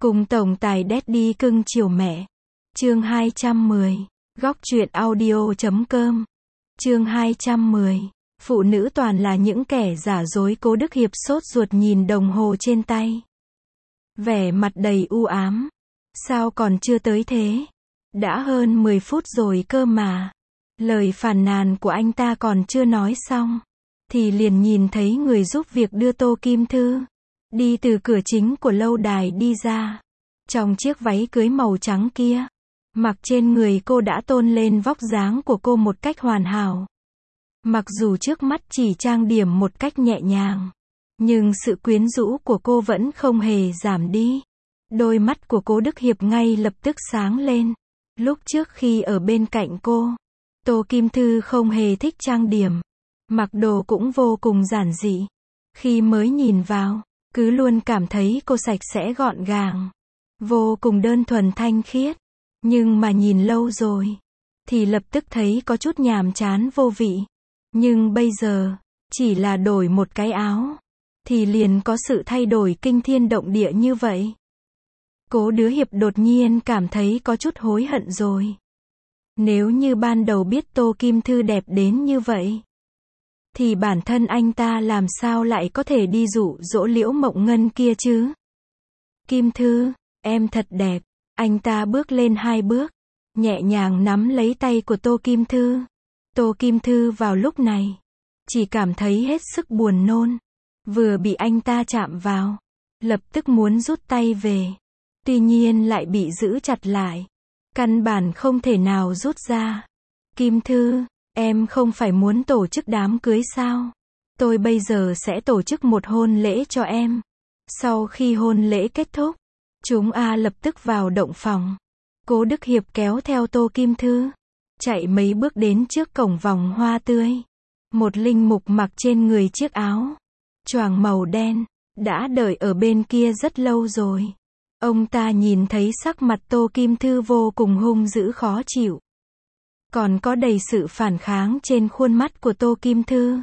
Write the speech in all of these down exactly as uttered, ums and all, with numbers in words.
Cùng tổng tài Daddy cưng chiều mẹ. Chương hai trăm mười. Góc truyện audio chấm com. Chương hai trăm mười. Phụ nữ toàn là những kẻ giả dối. Cố Đức Hiệp sốt ruột nhìn đồng hồ trên tay. Vẻ mặt đầy u ám. Sao còn chưa tới thế? Đã hơn mười phút rồi cơ mà. Lời phàn nàn của anh ta còn chưa nói xong, thì liền nhìn thấy người giúp việc đưa Tô Kim Thư đi từ cửa chính của lâu đài đi ra. Trong chiếc váy cưới màu trắng kia, mặc trên người cô đã tôn lên vóc dáng của cô một cách hoàn hảo. Mặc dù trước mắt chỉ trang điểm một cách nhẹ nhàng, nhưng sự quyến rũ của cô vẫn không hề giảm đi. Đôi mắt của Cố Đức Hiệp ngay lập tức sáng lên. Lúc trước khi ở bên cạnh cô, Tô Kim Thư không hề thích trang điểm, mặc đồ cũng vô cùng giản dị. Khi mới nhìn vào, cứ luôn cảm thấy cô sạch sẽ gọn gàng, vô cùng đơn thuần thanh khiết. Nhưng mà nhìn lâu rồi, thì lập tức thấy có chút nhàm chán vô vị. Nhưng bây giờ, chỉ là đổi một cái áo, thì liền có sự thay đổi kinh thiên động địa như vậy. Cố Đứa Hiệp đột nhiên cảm thấy có chút hối hận rồi. Nếu như ban đầu biết Tô Kim Thư đẹp đến như vậy, thì bản thân anh ta làm sao lại có thể đi dụ dỗ Liễu Mộng Ngân kia chứ? Kim Thư, em thật đẹp. Anh ta bước lên hai bước, nhẹ nhàng nắm lấy tay của Tô Kim Thư. Tô Kim Thư vào lúc này, chỉ cảm thấy hết sức buồn nôn. Vừa bị anh ta chạm vào, lập tức muốn rút tay về. Tuy nhiên lại bị giữ chặt lại. Căn bản không thể nào rút ra. Kim Thư, em không phải muốn tổ chức đám cưới sao? Tôi bây giờ sẽ tổ chức một hôn lễ cho em. Sau khi hôn lễ kết thúc, chúng a lập tức vào động phòng. Cố Đức Hiệp kéo theo Tô Kim Thư, chạy mấy bước đến trước cổng vòng hoa tươi. Một linh mục mặc trên người chiếc áo choàng màu đen, đã đợi ở bên kia rất lâu rồi. Ông ta nhìn thấy sắc mặt Tô Kim Thư vô cùng hung dữ khó chịu, còn có đầy sự phản kháng trên khuôn mắt của Tô Kim Thư.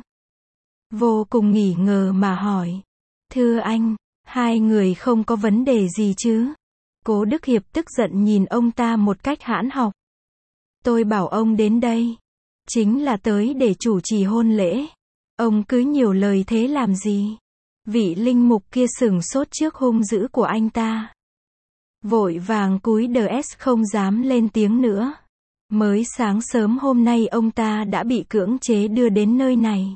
Vô cùng nghi ngờ mà hỏi, thưa anh, hai người không có vấn đề gì chứ? Cố Đức Hiệp tức giận nhìn ông ta một cách hãn học. Tôi bảo ông đến đây, chính là tới để chủ trì hôn lễ. Ông cứ nhiều lời thế làm gì? Vị linh mục kia sửng sốt trước hung dữ của anh ta, vội vàng cúi đờ s không dám lên tiếng nữa. Mới sáng sớm hôm nay ông ta đã bị cưỡng chế đưa đến nơi này,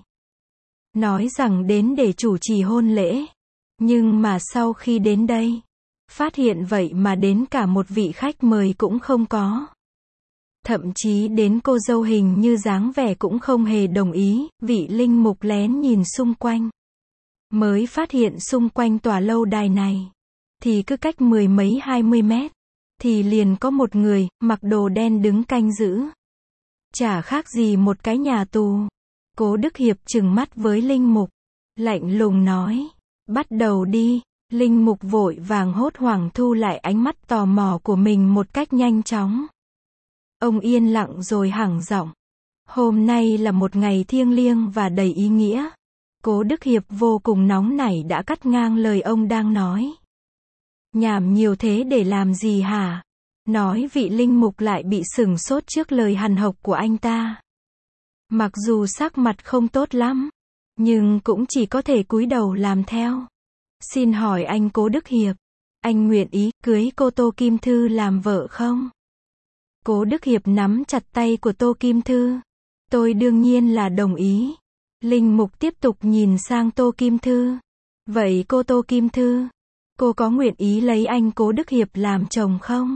nói rằng đến để chủ trì hôn lễ. Nhưng mà sau khi đến đây, phát hiện vậy mà đến cả một vị khách mời cũng không có. Thậm chí đến cô dâu hình như dáng vẻ cũng không hề đồng ý. Vị linh mục lén nhìn xung quanh, mới phát hiện xung quanh tòa lâu đài này, thì cứ cách mười mấy hai mươi mét, thì liền có một người, mặc đồ đen đứng canh giữ. Chả khác gì một cái nhà tù. Cố Đức Hiệp trừng mắt với linh mục, lạnh lùng nói, bắt đầu đi. Linh mục vội vàng hốt hoảng thu lại ánh mắt tò mò của mình một cách nhanh chóng. Ông yên lặng rồi hẳng giọng, hôm nay là một ngày thiêng liêng và đầy ý nghĩa. Cố Đức Hiệp vô cùng nóng nảy đã cắt ngang lời ông đang nói. Nhảm nhiều thế để làm gì hả? Nói vị linh mục lại bị sửng sốt trước lời hằn học của anh ta. Mặc dù sắc mặt không tốt lắm, nhưng cũng chỉ có thể cúi đầu làm theo. Xin hỏi anh Cố Đức Hiệp, anh nguyện ý cưới cô Tô Kim Thư làm vợ không? Cố Đức Hiệp nắm chặt tay của Tô Kim Thư. Tôi đương nhiên là đồng ý. Linh mục tiếp tục nhìn sang Tô Kim Thư. Vậy cô Tô Kim Thư, cô có nguyện ý lấy anh Cố Đức Hiệp làm chồng không?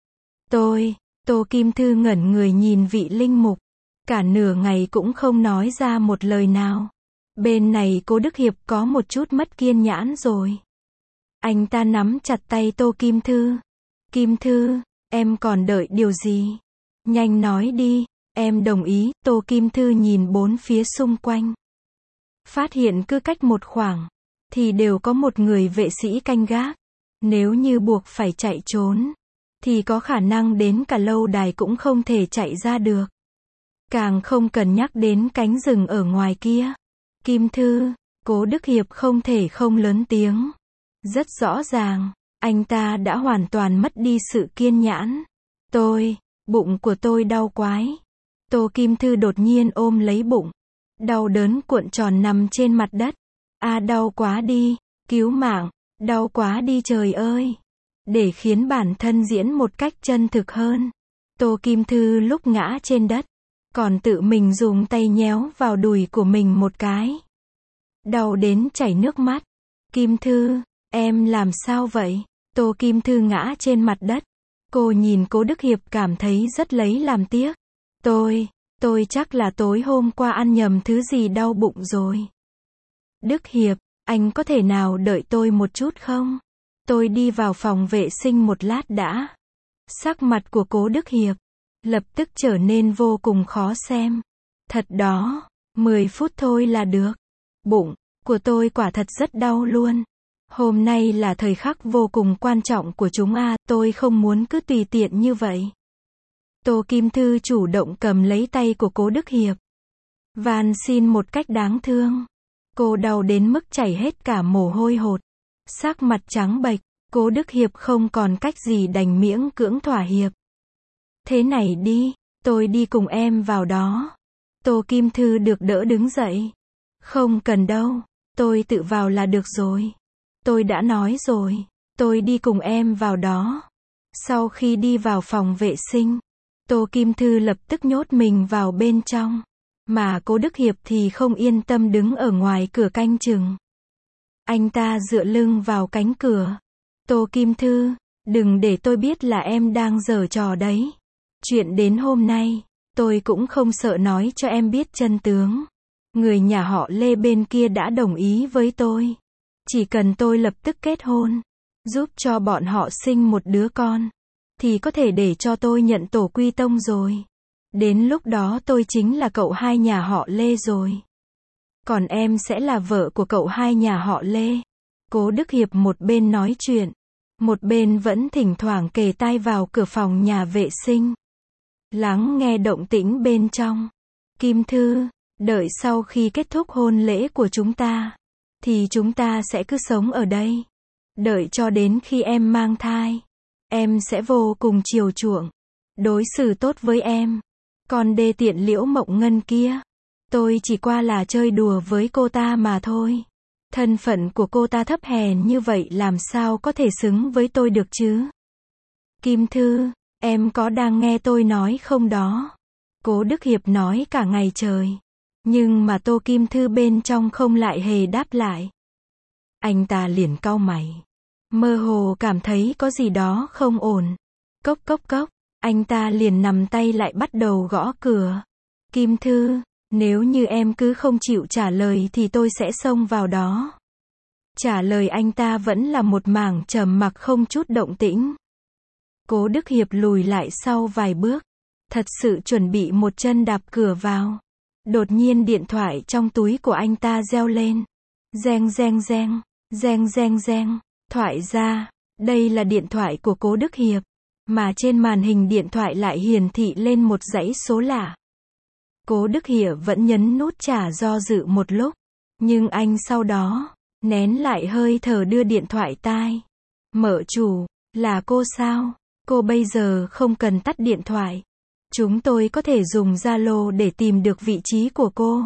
Tôi, Tô Kim Thư ngẩn người nhìn vị linh mục, cả nửa ngày cũng không nói ra một lời nào. Bên này Cố Đức Hiệp có một chút mất kiên nhẫn rồi. Anh ta nắm chặt tay Tô Kim Thư. Kim Thư, em còn đợi điều gì? Nhanh nói đi, em đồng ý. Tô Kim Thư nhìn bốn phía xung quanh, phát hiện cứ cách một khoảng, thì đều có một người vệ sĩ canh gác. Nếu như buộc phải chạy trốn, thì có khả năng đến cả lâu đài cũng không thể chạy ra được. Càng không cần nhắc đến cánh rừng ở ngoài kia. Kim Thư, Cố Đức Hiệp không thể không lớn tiếng. Rất rõ ràng, Anh ta đã hoàn toàn mất đi sự kiên nhẫn. Tôi, bụng của tôi đau quái. Tô Kim Thư đột nhiên ôm lấy bụng. Đau đớn cuộn tròn nằm trên mặt đất. À đau quá đi, cứu mạng, đau quá đi trời ơi. Để khiến bản thân diễn một cách chân thực hơn, Tô Kim Thư lúc ngã trên đất, còn tự mình dùng tay nhéo vào đùi của mình một cái. Đau đến chảy nước mắt. Kim Thư, em làm sao vậy? Tô Kim Thư ngã trên mặt đất. Cô nhìn Cố Đức Hiệp cảm thấy rất lấy làm tiếc. Tôi, tôi chắc là tối hôm qua ăn nhầm thứ gì đau bụng rồi. Đức Hiệp, anh có thể nào đợi tôi một chút không? Tôi đi vào phòng vệ sinh một lát đã. Sắc mặt của Cố Đức Hiệp lập tức trở nên vô cùng khó xem. Thật đó, mười phút thôi là được. Bụng của tôi quả thật rất đau luôn. Hôm nay là thời khắc vô cùng quan trọng của chúng a, à, tôi không muốn cứ tùy tiện như vậy. Tô Kim Thư chủ động cầm lấy tay của Cố Đức Hiệp. Van xin một cách đáng thương. Cô đau đến mức chảy hết cả mồ hôi hột. Sắc mặt trắng bệch, Cố Đức Hiệp không còn cách gì đành miễn cưỡng thỏa hiệp. Thế này đi, tôi đi cùng em vào đó. Tô Kim Thư được đỡ đứng dậy. Không cần đâu, tôi tự vào là được rồi. Tôi đã nói rồi, tôi đi cùng em vào đó. Sau khi đi vào phòng vệ sinh, Tô Kim Thư lập tức nhốt mình vào bên trong. Mà Cố Đức Hiệp thì không yên tâm đứng ở ngoài cửa canh chừng. Anh ta dựa lưng vào cánh cửa. Tô Kim Thư, đừng để tôi biết là em đang giở trò đấy. Chuyện đến hôm nay, tôi cũng không sợ nói cho em biết chân tướng. Người nhà họ Lê bên kia đã đồng ý với tôi. Chỉ cần tôi lập tức kết hôn, giúp cho bọn họ sinh một đứa con, thì có thể để cho tôi nhận tổ quy tông rồi. Đến lúc đó tôi chính là cậu hai nhà họ Lê rồi. Còn em sẽ là vợ của cậu hai nhà họ Lê. Cố Đức Hiệp một bên nói chuyện, một bên vẫn thỉnh thoảng kề tai vào cửa phòng nhà vệ sinh. Lắng nghe động tĩnh bên trong. Kim Thư, đợi sau khi kết thúc hôn lễ của chúng ta, thì chúng ta sẽ cứ sống ở đây. Đợi cho đến khi em mang thai, em sẽ vô cùng chiều chuộng, đối xử tốt với em. Còn đê tiện Liễu Mộng Ngân kia, tôi chỉ qua là chơi đùa với cô ta mà thôi. Thân phận của cô ta thấp hèn như vậy làm sao có thể xứng với tôi được chứ? Kim Thư, em có đang nghe tôi nói không đó? Cố Đức Hiệp nói cả ngày trời. Nhưng mà Tô Kim Thư bên trong không lại hề đáp lại. Anh ta liền cau mày. Mơ hồ cảm thấy có gì đó không ổn. Cốc cốc cốc, anh ta liền nằm tay lại bắt đầu gõ cửa. Kim Thư, nếu như em cứ không chịu trả lời thì tôi sẽ xông vào đó. Trả lời anh ta vẫn là một mảng trầm mặc không chút động tĩnh. Cố Đức Hiệp lùi lại sau vài bước, thật sự chuẩn bị một chân đạp cửa vào. Đột nhiên điện thoại trong túi của anh ta reo lên. Reng reng reng, reng reng reng, thoại ra, đây là điện thoại của Cố Đức Hiệp, mà trên màn hình điện thoại lại hiển thị lên một dãy số lạ. Cố Đức Hiệp vẫn nhấn nút trả do dự một lúc, nhưng anh sau đó, nén lại hơi thở đưa điện thoại tai. Mợ chủ, là cô sao? Cô bây giờ không cần tắt điện thoại. Chúng tôi có thể dùng Zalo để tìm được vị trí của cô.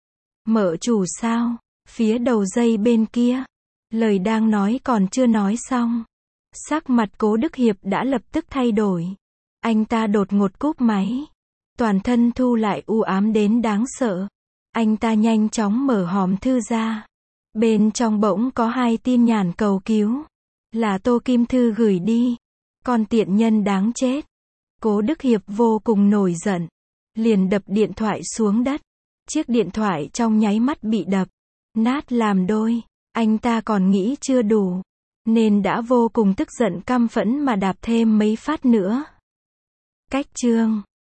Mợ chủ sao? Phía đầu dây bên kia. Lời đang nói còn chưa nói xong. Sắc mặt Cố Đức Hiệp đã lập tức thay đổi. Anh ta đột ngột cúp máy. Toàn thân thu lại u ám đến đáng sợ. Anh ta nhanh chóng mở hòm thư ra. Bên trong bỗng có hai tin nhắn cầu cứu. Là Tô Kim Thư gửi đi. Con tiện nhân đáng chết. Cố Đức Hiệp vô cùng nổi giận. Liền đập điện thoại xuống đất. Chiếc điện thoại trong nháy mắt bị đập nát làm đôi. Anh ta còn nghĩ chưa đủ, nên đã vô cùng tức giận căm phẫn mà đạp thêm mấy phát nữa. Cách chương